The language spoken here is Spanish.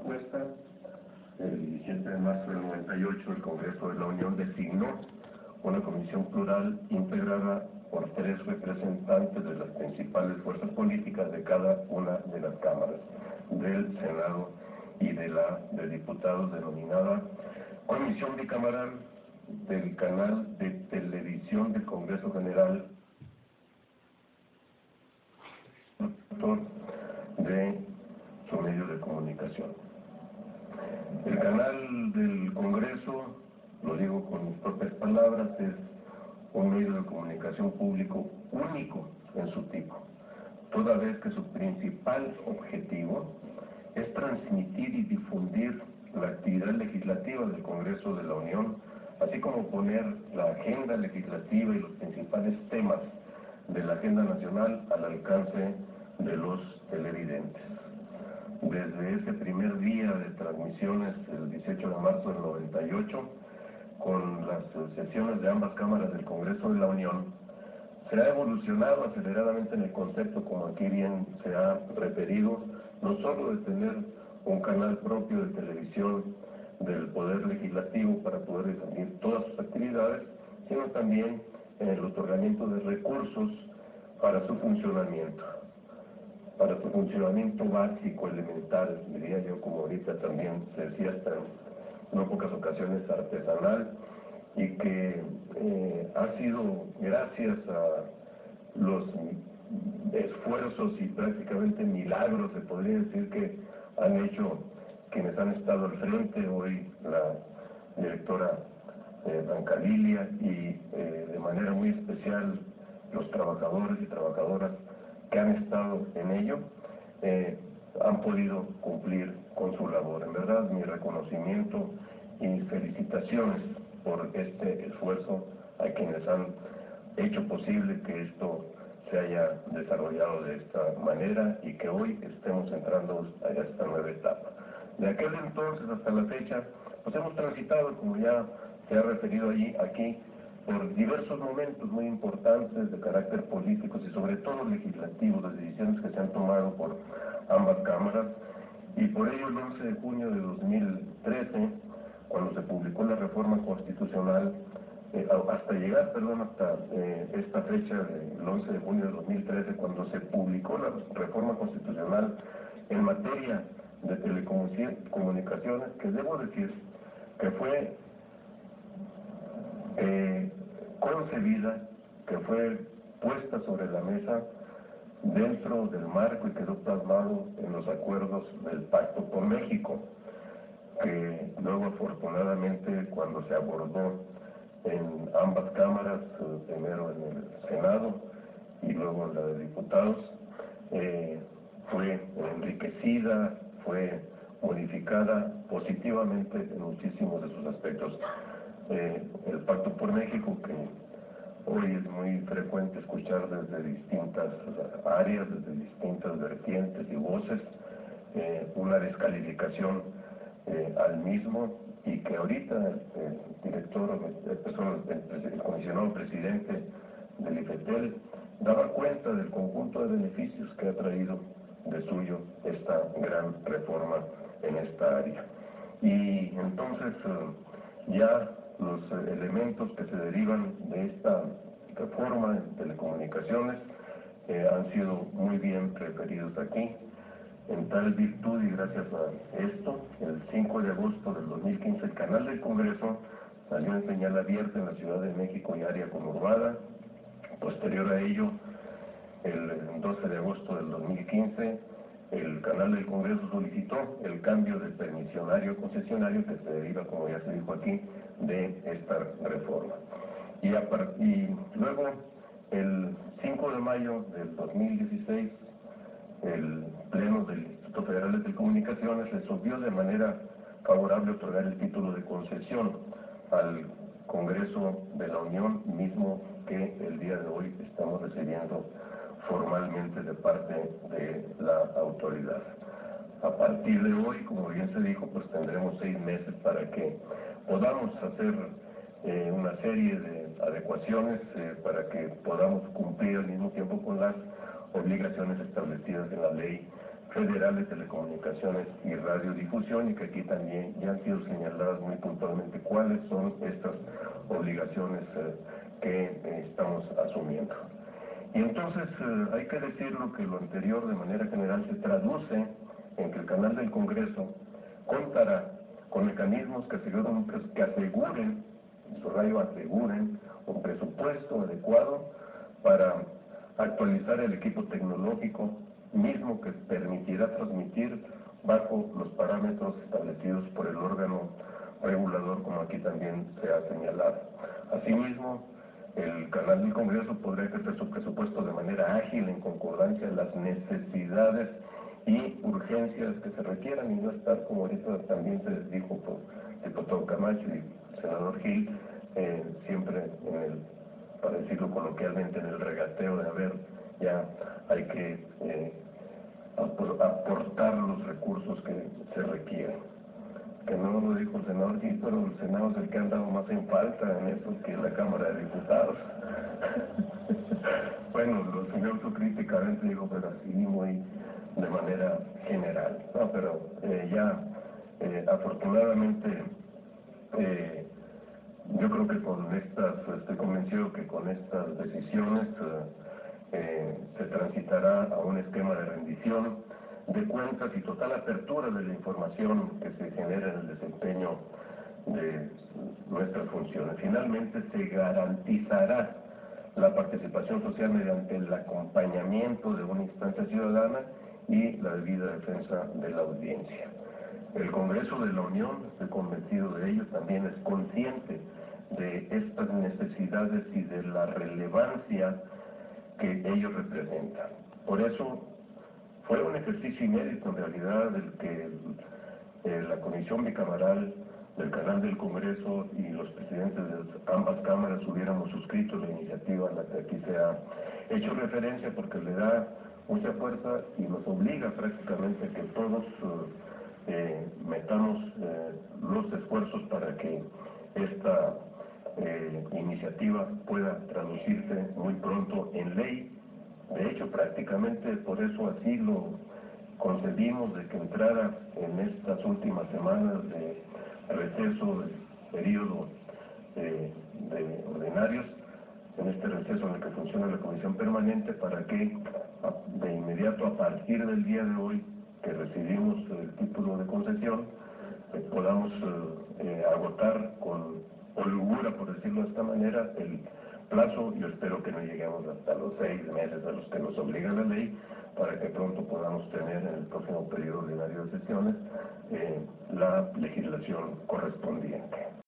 propuesta, el 17 de marzo del 98, el Congreso de la Unión designó una comisión plural integrada por 3 representantes de las principales fuerzas políticas de cada una de las cámaras del Senado y de diputados, denominada Comisión Bicameral del Canal de Televisión del Congreso General de su medio de comunicación. El canal del Congreso, lo digo con mis propias palabras, es un medio de comunicación público único en su tipo, toda vez que su principal objetivo es transmitir y difundir la actividad legislativa del Congreso de la Unión, así como poner la agenda legislativa y los principales temas de la agenda nacional al alcance de los televidentes. Desde ese primer día de transmisiones, el 18 de marzo del 98, con las sesiones de ambas cámaras del Congreso de la Unión, se ha evolucionado aceleradamente en el concepto, como aquí bien se ha referido, no solo de tener un canal propio de televisión del Poder Legislativo para poder difundir todas sus actividades, sino también en el otorgamiento de recursos para su funcionamiento básico, elemental, diría yo, como ahorita también se decía hasta en no pocas ocasiones artesanal, y que ha sido gracias a los esfuerzos y prácticamente milagros, se podría decir, que han hecho quienes han estado al frente, hoy la directora Blanca Lilia, y de manera muy especial los trabajadores y trabajadoras que han estado en ello, han podido cumplir con su labor. En verdad, mi reconocimiento y mis felicitaciones por este esfuerzo a quienes han hecho posible que esto se haya desarrollado de esta manera y que hoy estemos entrando a esta nueva etapa. De aquel entonces hasta la fecha, pues hemos transitado, como ya se ha referido aquí, por diversos momentos muy importantes de carácter político y sobre todo legislativos, las decisiones que se han tomado por ambas cámaras, y por ello el 11 de junio de 2013, cuando se publicó la reforma constitucional, hasta esta fecha del 11 de junio de 2013, cuando se publicó la reforma constitucional en materia de telecomunicaciones, que debo decir que fue concebida, que fue puesta sobre la mesa dentro del marco y quedó plasmado en los acuerdos del Pacto por México, que luego afortunadamente cuando se abordó en ambas cámaras, primero en el Senado y luego en la de diputados, fue enriquecida, fue modificada positivamente en muchísimos de sus aspectos. El Pacto por México, que hoy es muy frecuente escuchar desde distintas áreas, desde distintas vertientes y voces, una descalificación al mismo, y que ahorita el comisionado presidente del IFETEL daba cuenta del conjunto de beneficios que ha traído de suyo esta gran reforma en esta área. Y entonces ya los elementos que se derivan de esta reforma en telecomunicaciones han sido muy bien referidos aquí. En tal virtud y gracias a esto, el 5 de agosto del 2015, el canal del Congreso salió en señal abierta en la Ciudad de México y área conurbada. Posterior a ello, el 12 de agosto del 2015, el canal del Congreso solicitó el cambio de permisionario a concesionario que se deriva, como ya se dijo aquí, de esta reforma. Y luego, el 5 de mayo del 2016, el Pleno del Instituto Federal de Telecomunicaciones resolvió de manera favorable otorgar el título de concesión al Congreso de la Unión, mismo que el día de hoy estamos recibiendo formalmente de parte de la autoridad. A partir de hoy, como bien se dijo, pues tendremos 6 meses para que podamos hacer una serie de adecuaciones para que podamos cumplir al mismo tiempo con las obligaciones establecidas en la Ley Federal de Telecomunicaciones y Radiodifusión, y que aquí también ya han sido señaladas muy puntualmente cuáles son estas obligaciones que estamos asumiendo. Y entonces hay que decirlo que lo anterior de manera general se traduce en que el canal del Congreso contará con mecanismos que aseguren, subrayo aseguren, un presupuesto adecuado para actualizar el equipo tecnológico mismo que permitirá transmitir bajo los parámetros establecidos por el órgano regulador, como aquí también se ha señalado. Asimismo, el canal del Congreso podrá ejercer su presupuesto de manera ágil en concordancia a las necesidades y urgencias que se requieran, y no estar, como ahorita también se dijo por el diputado Camacho y el senador Gil, siempre para decirlo coloquialmente, en el regateo de ya hay que aportar los recursos que se requieren. Que no lo dijo el senador Gil, pero el Senado es el que ha andado más en falta en eso que la Cámara de Diputados. Bueno, lo señor autocríticamente dijo, pero así muy de manera general. No, pero afortunadamente, yo creo que estoy convencido que con estas decisiones se transitará a un esquema de rendición de cuentas y total apertura de la información que se genera en el desempeño de nuestras funciones. Finalmente se garantizará la participación social mediante el acompañamiento de una instancia ciudadana y la debida defensa de la audiencia. El Congreso de la Unión, estoy convencido de ello, también es consciente de estas necesidades y de la relevancia que ellos representan. Por eso fue un ejercicio inédito en realidad el que la Comisión Bicameral del Canal del Congreso y los presidentes de ambas cámaras hubiéramos suscrito la iniciativa a la que aquí se ha hecho referencia, porque le da mucha fuerza y nos obliga prácticamente a que todos metamos los esfuerzos para que esta iniciativa pueda traducirse muy pronto en ley. De hecho, prácticamente por eso así lo concebimos, de que entrara en estas últimas semanas de receso del periodo de ordinarios, en este receso en el que funciona la Comisión Permanente, para que de inmediato, a partir del día de hoy que recibimos el título de concesión, podamos agotar con holgura, por decirlo de esta manera, el plazo. Yo espero que no lleguemos hasta los 6 meses a los que nos obliga la ley, para que pronto podamos tener en el próximo periodo ordinario de sesiones la legislación correspondiente.